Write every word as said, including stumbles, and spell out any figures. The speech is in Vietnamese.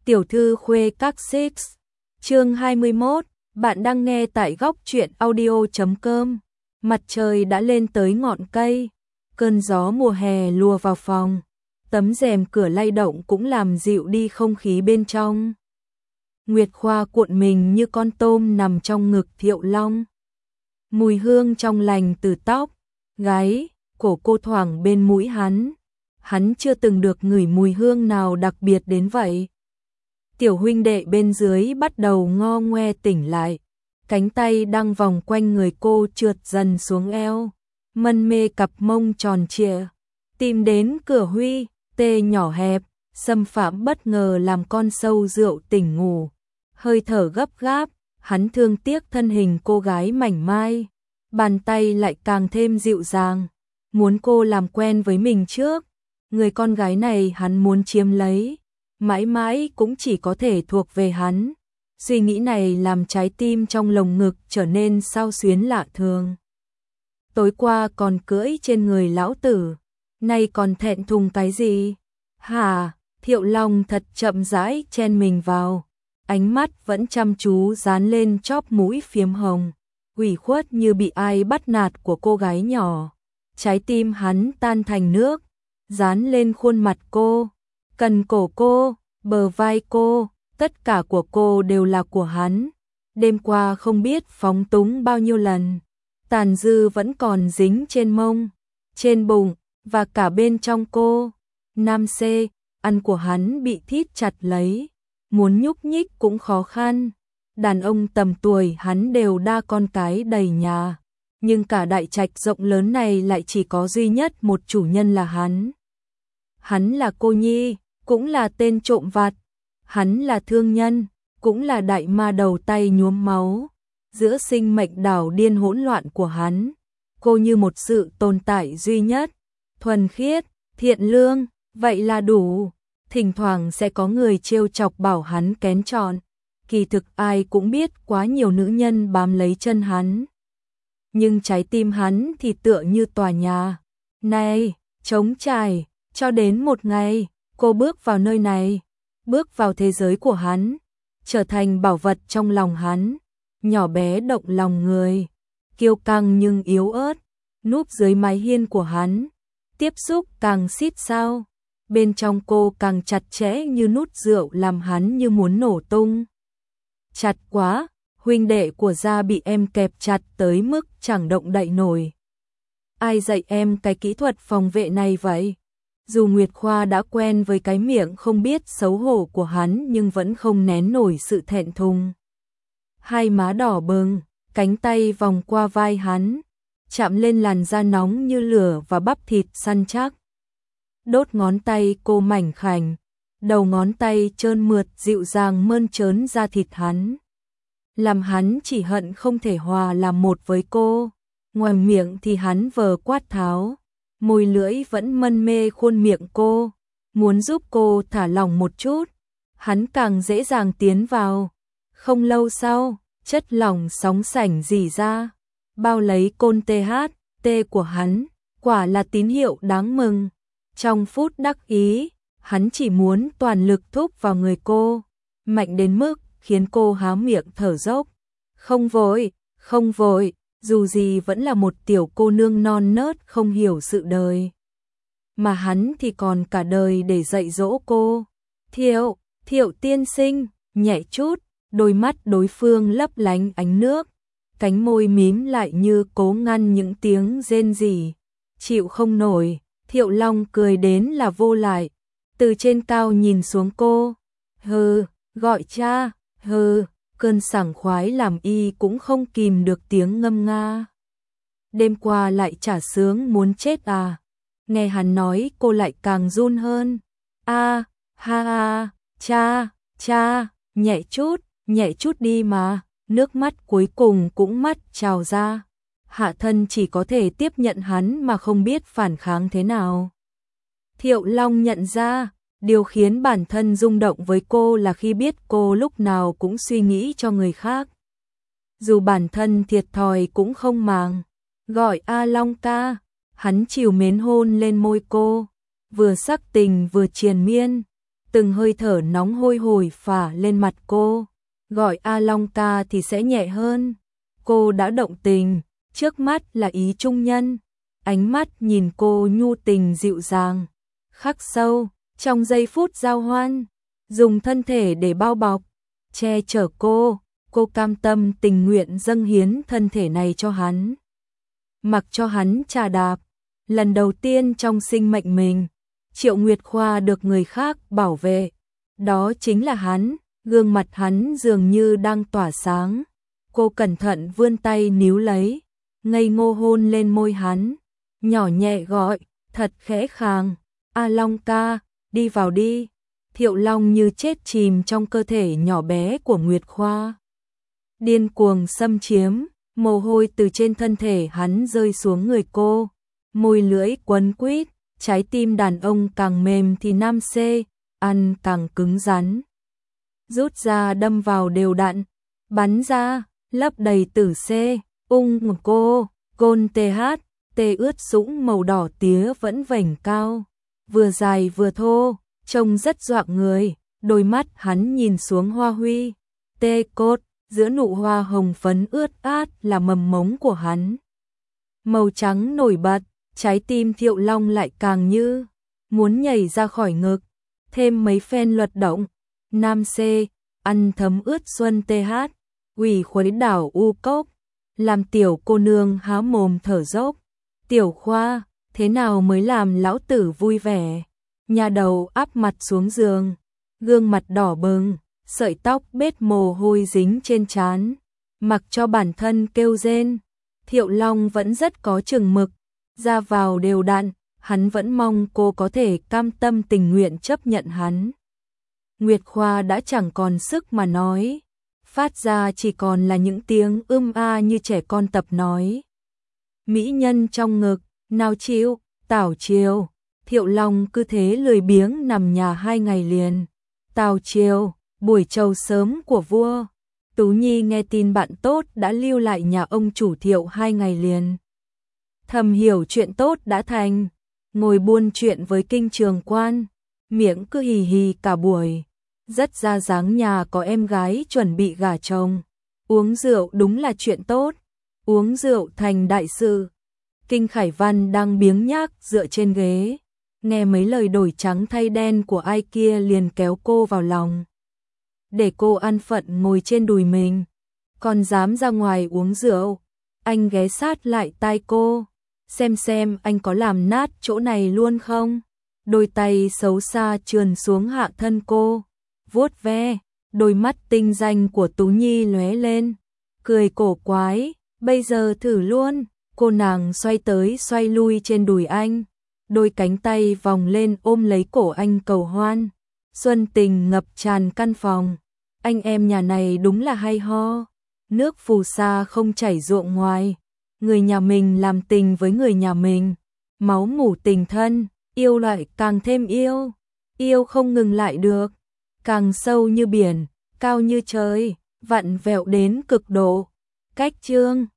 Tiểu thư khuê các six, chương hai mươi mốt, bạn đang nghe tại góc truyện audio chấm com. Mặt trời đã lên tới ngọn cây, cơn gió mùa hè lùa vào phòng, tấm rèm cửa lay động cũng làm dịu đi không khí bên trong. Nguyệt Khoa cuộn mình như con tôm nằm trong ngực Thiệu Long. Mùi hương trong lành từ tóc, gáy, cổ cô thoảng bên mũi hắn. Hắn chưa từng được ngửi mùi hương nào đặc biệt đến vậy. Tiểu huynh đệ bên dưới bắt đầu ngo ngoe tỉnh lại, cánh tay đang vòng quanh người cô trượt dần xuống eo, mân mê cặp mông tròn trịa, tìm đến cửa huy, tê nhỏ hẹp, xâm phạm bất ngờ làm con sâu rượu tỉnh ngủ, hơi thở gấp gáp, hắn thương tiếc thân hình cô gái mảnh mai, bàn tay lại càng thêm dịu dàng, muốn cô làm quen với mình trước, người con gái này hắn muốn chiếm lấy. Mãi mãi cũng chỉ có thể thuộc về hắn. Suy nghĩ này làm trái tim trong lồng ngực trở nên xao xuyến lạ thường. Tối qua còn cưỡi trên người lão tử, nay còn thẹn thùng cái gì? Hả? Thiệu Long thật chậm rãi chen mình vào, ánh mắt vẫn chăm chú dán lên chóp mũi phiếm hồng, ủy khuất như bị ai bắt nạt của cô gái nhỏ. Trái tim hắn tan thành nước, dán lên khuôn mặt cô. Cần cổ cô, bờ vai cô, tất cả của cô đều là của hắn. Đêm qua không biết phóng túng bao nhiêu lần, tàn dư vẫn còn dính trên mông, trên bụng, và cả bên trong cô. Nam C, ăn của hắn bị thít chặt lấy, muốn nhúc nhích cũng khó khăn. Đàn ông tầm tuổi hắn đều đa con cái đầy nhà, nhưng cả đại trạch rộng lớn này lại chỉ có duy nhất một chủ nhân là hắn. Hắn là cô nhi, cũng là tên trộm vặt, hắn là thương nhân, cũng là đại ma đầu tay nhuốm máu. Giữa sinh mệnh đảo điên hỗn loạn của hắn, cô như một sự tồn tại duy nhất, thuần khiết, thiện lương, vậy là đủ. Thỉnh thoảng sẽ có người trêu chọc bảo hắn kén chọn, kỳ thực ai cũng biết quá nhiều nữ nhân bám lấy chân hắn. Nhưng trái tim hắn thì tựa như tòa nhà, này, trống trải, cho đến một ngày. Cô bước vào nơi này, bước vào thế giới của hắn, trở thành bảo vật trong lòng hắn, nhỏ bé động lòng người, kiêu căng nhưng yếu ớt, núp dưới mái hiên của hắn, tiếp xúc càng xít sao, bên trong cô càng chặt chẽ như nút rượu làm hắn như muốn nổ tung. Chặt quá, huynh đệ của gia bị em kẹp chặt tới mức chẳng động đậy nổi. Ai dạy em cái kỹ thuật phòng vệ này vậy? Dù Nguyệt Khoa đã quen với cái miệng không biết xấu hổ của hắn nhưng vẫn không nén nổi sự thẹn thùng. Hai má đỏ bừng, cánh tay vòng qua vai hắn, chạm lên làn da nóng như lửa và bắp thịt săn chắc. Đốt ngón tay cô mảnh khảnh, đầu ngón tay trơn mượt dịu dàng mơn trớn da thịt hắn. Làm hắn chỉ hận không thể hòa làm một với cô, ngoài miệng thì hắn vờ quát tháo. Môi lưỡi vẫn mân mê khuôn miệng cô, muốn giúp cô thả lỏng một chút, hắn càng dễ dàng tiến vào. Không lâu sau, chất lỏng sóng sảnh rỉ ra, bao lấy côn tê hát, tê của hắn, quả là tín hiệu đáng mừng. Trong phút đắc ý, hắn chỉ muốn toàn lực thúc vào người cô, mạnh đến mức khiến cô há miệng thở dốc. Không vội, không vội. Dù gì vẫn là một tiểu cô nương non nớt không hiểu sự đời. Mà hắn thì còn cả đời để dạy dỗ cô. Thiệu, Thiệu tiên sinh, nhẹ chút, đôi mắt đối phương lấp lánh ánh nước. Cánh môi mím lại như cố ngăn những tiếng rên rỉ. Chịu không nổi, Thiệu Long cười đến là vô lại. Từ trên cao nhìn xuống cô. Hừ, gọi cha, hừ. Cơn sảng khoái làm y cũng không kìm được tiếng ngâm nga. Đêm qua lại chả sướng muốn chết à. Nghe hắn nói cô lại càng run hơn. A, ha ha, cha, cha, nhẹ chút, nhẹ chút đi mà. Nước mắt cuối cùng cũng mắt trào ra. Hạ thân chỉ có thể tiếp nhận hắn mà không biết phản kháng thế nào. Thiệu Long nhận ra, điều khiến bản thân rung động với cô là khi biết cô lúc nào cũng suy nghĩ cho người khác. Dù bản thân thiệt thòi cũng không màng. Gọi A Long ca, hắn trìu mến hôn lên môi cô, vừa sắc tình vừa triền miên. từng hơi thở nóng hôi hổi phả lên mặt cô. Gọi A Long ca thì sẽ nhẹ hơn. Cô đã động tình, trước mắt là Ý Trung Nhân. Ánh mắt nhìn cô nhu tình dịu dàng, khắc sâu, trong giây phút giao hoan, dùng thân thể để bao bọc, che chở cô, cô cam tâm tình nguyện dâng hiến thân thể này cho hắn. Mặc cho hắn chà đạp, lần đầu tiên trong sinh mệnh mình, Triệu Nguyệt Khoa được người khác bảo vệ. Đó chính là hắn, gương mặt hắn dường như đang tỏa sáng. Cô cẩn thận vươn tay níu lấy, ngây ngô hôn lên môi hắn, nhỏ nhẹ gọi, thật khẽ khàng, A Long ca, đi vào đi. Thiệu Long như chết chìm trong cơ thể nhỏ bé của Nguyệt Khoa. Điên cuồng xâm chiếm, mồ hôi từ trên thân thể hắn rơi xuống người cô, môi lưỡi quấn quýt, trái tim đàn ông càng mềm thì nam xê, ăn càng cứng rắn. Rút ra đâm vào đều đặn, bắn ra, lấp đầy tử xê, ung cô, côn tê hát, tê ướt sũng màu đỏ tía vẫn vành cao, vừa dài vừa thô, trông rất dọa người, đôi mắt hắn nhìn xuống hoa huy, tê cốt, giữa nụ hoa hồng phấn ướt át là mầm mống của hắn. Màu trắng nổi bật, trái tim Thiệu Long lại càng như muốn nhảy ra khỏi ngực, thêm mấy phen luật động, nam xê, ăn thấm ướt xuân tê hát, ủy khuấy đảo u cốc, làm tiểu cô nương há mồm thở dốc. Tiểu Khoa, thế nào mới làm lão tử vui vẻ? Nhà đầu áp mặt xuống giường, gương mặt đỏ bừng, sợi tóc bết mồ hôi dính trên trán, mặc cho bản thân kêu rên. Thiệu Long vẫn rất có chừng mực, ra vào đều đặn, hắn vẫn mong cô có thể cam tâm tình nguyện chấp nhận hắn. Nguyệt Khoa đã chẳng còn sức mà nói, phát ra chỉ còn là những tiếng ưm a như trẻ con tập nói. Mỹ nhân trong ngực, nào chịu, tảo chiều. Thiệu Long cứ thế lười biếng nằm nhà hai ngày liền. Tào chiều, buổi trầu sớm của vua. Tú Nhi nghe tin bạn tốt đã lưu lại nhà ông chủ Thiệu hai ngày liền. Thầm hiểu chuyện tốt đã thành, ngồi buôn chuyện với kinh trường quan, miệng cứ hì hì cả buổi. Rất ra dáng nhà có em gái chuẩn bị gả chồng. Uống rượu đúng là chuyện tốt, uống rượu thành đại sự. Kinh Khải Văn đang biếng nhác dựa trên ghế, nghe mấy lời đổi trắng thay đen của ai kia liền kéo cô vào lòng. Để cô an phận ngồi trên đùi mình, còn dám ra ngoài uống rượu. Anh ghé sát lại tai cô, xem xem anh có làm nát chỗ này luôn không. Đôi tay xấu xa trườn xuống hạ thân cô, vuốt ve, đôi mắt tinh danh của Tú Nhi lóe lên, cười cổ quái, bây giờ thử luôn. Cô nàng xoay tới xoay lui trên đùi anh, đôi cánh tay vòng lên ôm lấy cổ anh cầu hoan. Xuân tình ngập tràn căn phòng, anh em nhà này đúng là hay ho. Nước phù sa không chảy ruộng ngoài, người nhà mình làm tình với người nhà mình, máu mủ tình thân, yêu lại càng thêm yêu, yêu không ngừng lại được, càng sâu như biển, cao như trời, vặn vẹo đến cực độ. Cách chương